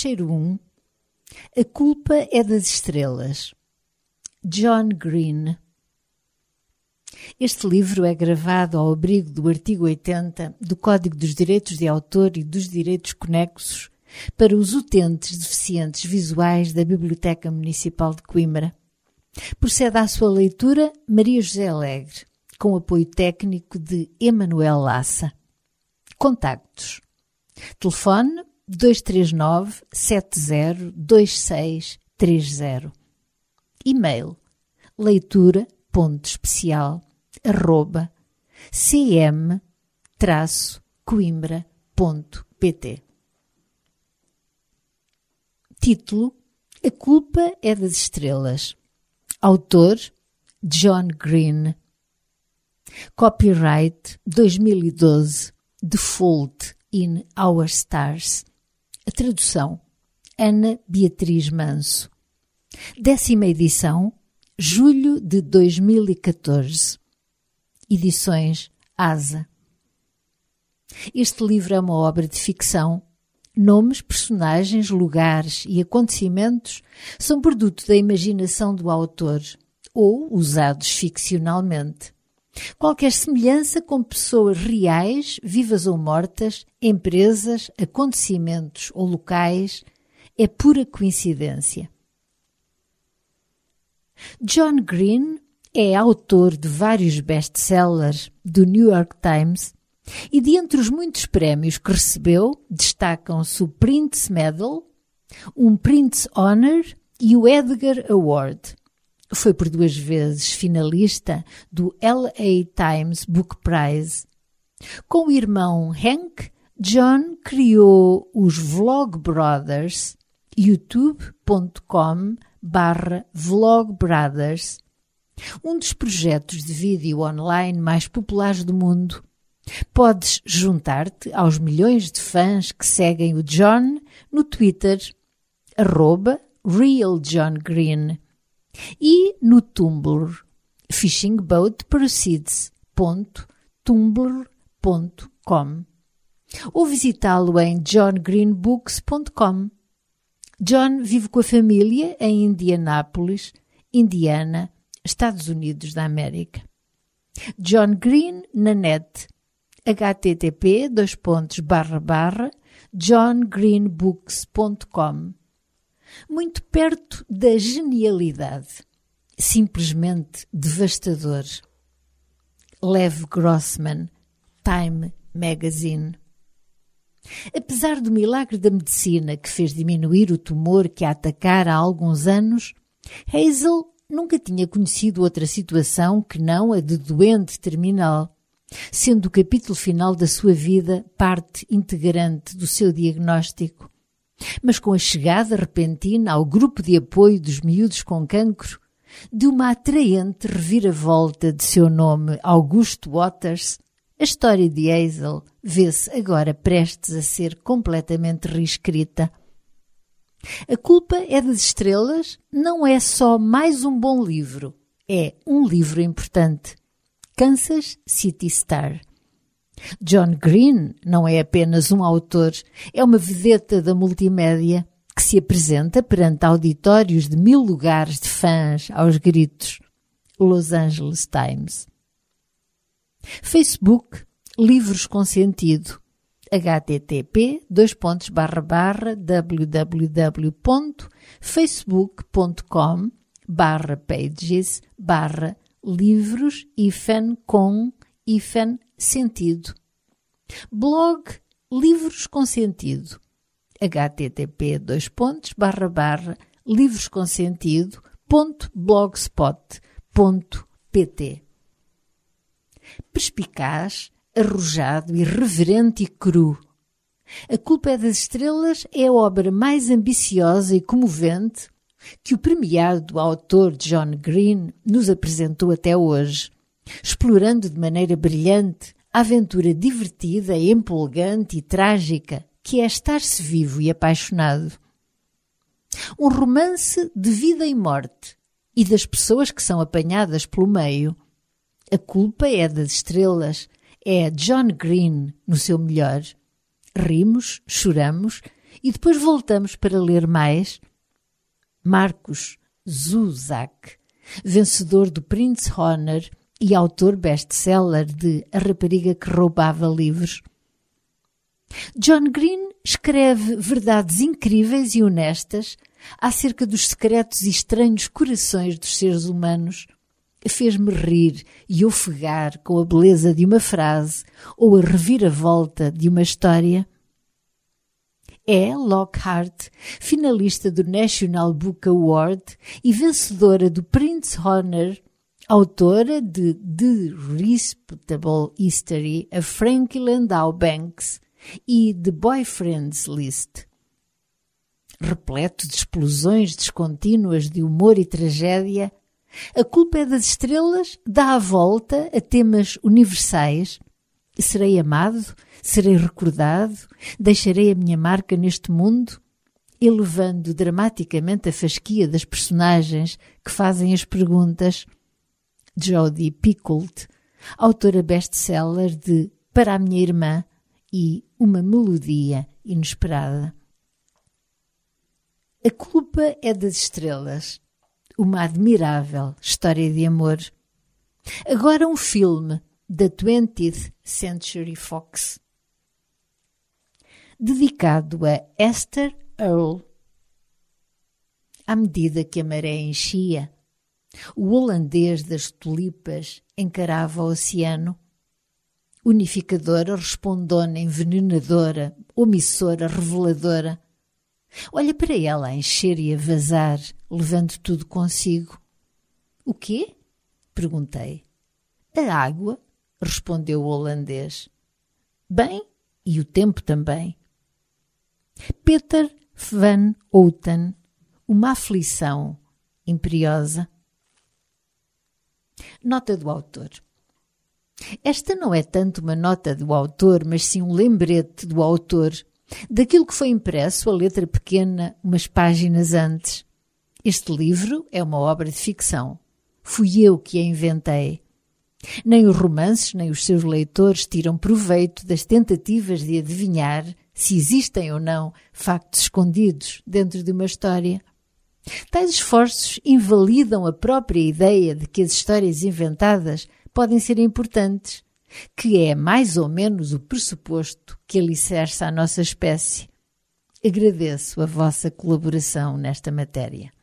Cheiro 1. A culpa é das estrelas. John Green. Este livro é gravado ao abrigo do artigo 80 do Código dos Direitos de Autor e dos Direitos Conexos para os utentes deficientes visuais da Biblioteca Municipal de Coimbra. Procede à sua leitura Maria José Alegre, com apoio técnico de Emanuel Lassa. Contactos: telefone 239 70 2630. E-mail leitura.especial@cm-coimbra.pt. Título: A culpa é das estrelas. Autor: John Green. Copyright 2012. The Fault in Our Stars. A tradução: Ana Beatriz Manso. 10ª edição, julho de 2014. Edições Asa. Este livro é uma obra de ficção. Nomes, personagens, lugares e acontecimentos são produto da imaginação do autor ou usados ficcionalmente. Qualquer semelhança com pessoas reais, vivas ou mortas, empresas, acontecimentos ou locais é pura coincidência. John Green é autor de vários best-sellers do New York Times e, dentre os muitos prémios que recebeu, destacam-se o Printz Medal, um Printz Honor e o Edgar Award. Foi por 2 vezes finalista do LA Times Book Prize. Com o irmão Hank, John criou os Vlog Brothers, youtube.com/vlogbrothers, um dos projetos de vídeo online mais populares do mundo. Podes juntar-te aos milhões de fãs que seguem o John no Twitter, @RealJohnGreen, e no Tumblr, fishingboatproceeds.tumblr.com, ou visitá-lo em johngreenbooks.com. John vive com a família em Indianápolis, Indiana, Estados Unidos da América. John Green na net, http://johngreenbooks.com. Muito perto da genialidade. Simplesmente devastador. Lev Grossman, Time Magazine. Apesar do milagre da medicina que fez diminuir o tumor que a atacara há alguns anos, Hazel nunca tinha conhecido outra situação que não a de doente terminal, sendo o capítulo final da sua vida parte integrante do seu diagnóstico. Mas com a chegada repentina ao grupo de apoio dos miúdos com cancro, de uma atraente reviravolta de seu nome Augusto Waters, a história de Hazel vê-se agora prestes a ser completamente reescrita. A culpa é das estrelas não é só mais um bom livro, é um livro importante. Kansas City Star. John Green não é apenas um autor, é uma vedeta da multimédia que se apresenta perante auditórios de 1000 lugares de fãs aos gritos. Los Angeles Times. Facebook, Livros com Sentido. http://www.facebook.com/livros-com-sentido. Blog Livros com Sentido. http://livroscomsentido.blogspot.pt. Perspicaz, arrojado, irreverente e cru. A Culpa é das Estrelas é a obra mais ambiciosa e comovente que o premiado autor John Green nos apresentou até hoje, explorando de maneira brilhante a aventura divertida, empolgante e trágica que é estar-se vivo e apaixonado. Um romance de vida e morte e das pessoas que são apanhadas pelo meio. A Culpa é das Estrelas é John Green no seu melhor. Rimos, choramos e depois voltamos para ler mais. Markus Zusak, vencedor do Prince Honor e autor best-seller de A Rapariga que Roubava Livros. John Green escreve verdades incríveis e honestas acerca dos secretos e estranhos corações dos seres humanos. Fez-me rir e ofegar com a beleza de uma frase ou a reviravolta de uma história. É Lockhart, finalista do National Book Award e vencedora do Prince Honor, autora de The Respectable History of Frankie Landau Banks e The Boyfriend's List. Repleto de explosões descontínuas de humor e tragédia, A Culpa é das Estrelas dá a volta a temas universais. Serei amado, serei recordado, deixarei a minha marca neste mundo, elevando dramaticamente a fasquia das personagens que fazem as perguntas. Jodi Picoult, autora best-seller de Para a Minha Irmã e Uma Melodia Inesperada. A Culpa é das Estrelas, uma admirável história de amor. Agora um filme da 20th Century Fox, dedicado a Esther Earl. À medida que a maré enchia, o holandês das tulipas encarava o oceano. Unificadora, respondona, envenenadora, omissora, reveladora. Olha para ela a encher e a vazar, levando tudo consigo. O quê? Perguntei. A água, respondeu o holandês. Bem, e o tempo também. Peter van Houten, uma aflição imperiosa. Nota do autor. Esta não é tanto uma nota do autor, mas sim um lembrete do autor, daquilo que foi impresso a letra pequena umas páginas antes. Este livro é uma obra de ficção. Fui eu que a inventei. Nem os romances, nem os seus leitores tiram proveito das tentativas de adivinhar se existem ou não factos escondidos dentro de uma história. Tais esforços invalidam a própria ideia de que as histórias inventadas podem ser importantes, que é mais ou menos o pressuposto que alicerça a nossa espécie. Agradeço a vossa colaboração nesta matéria.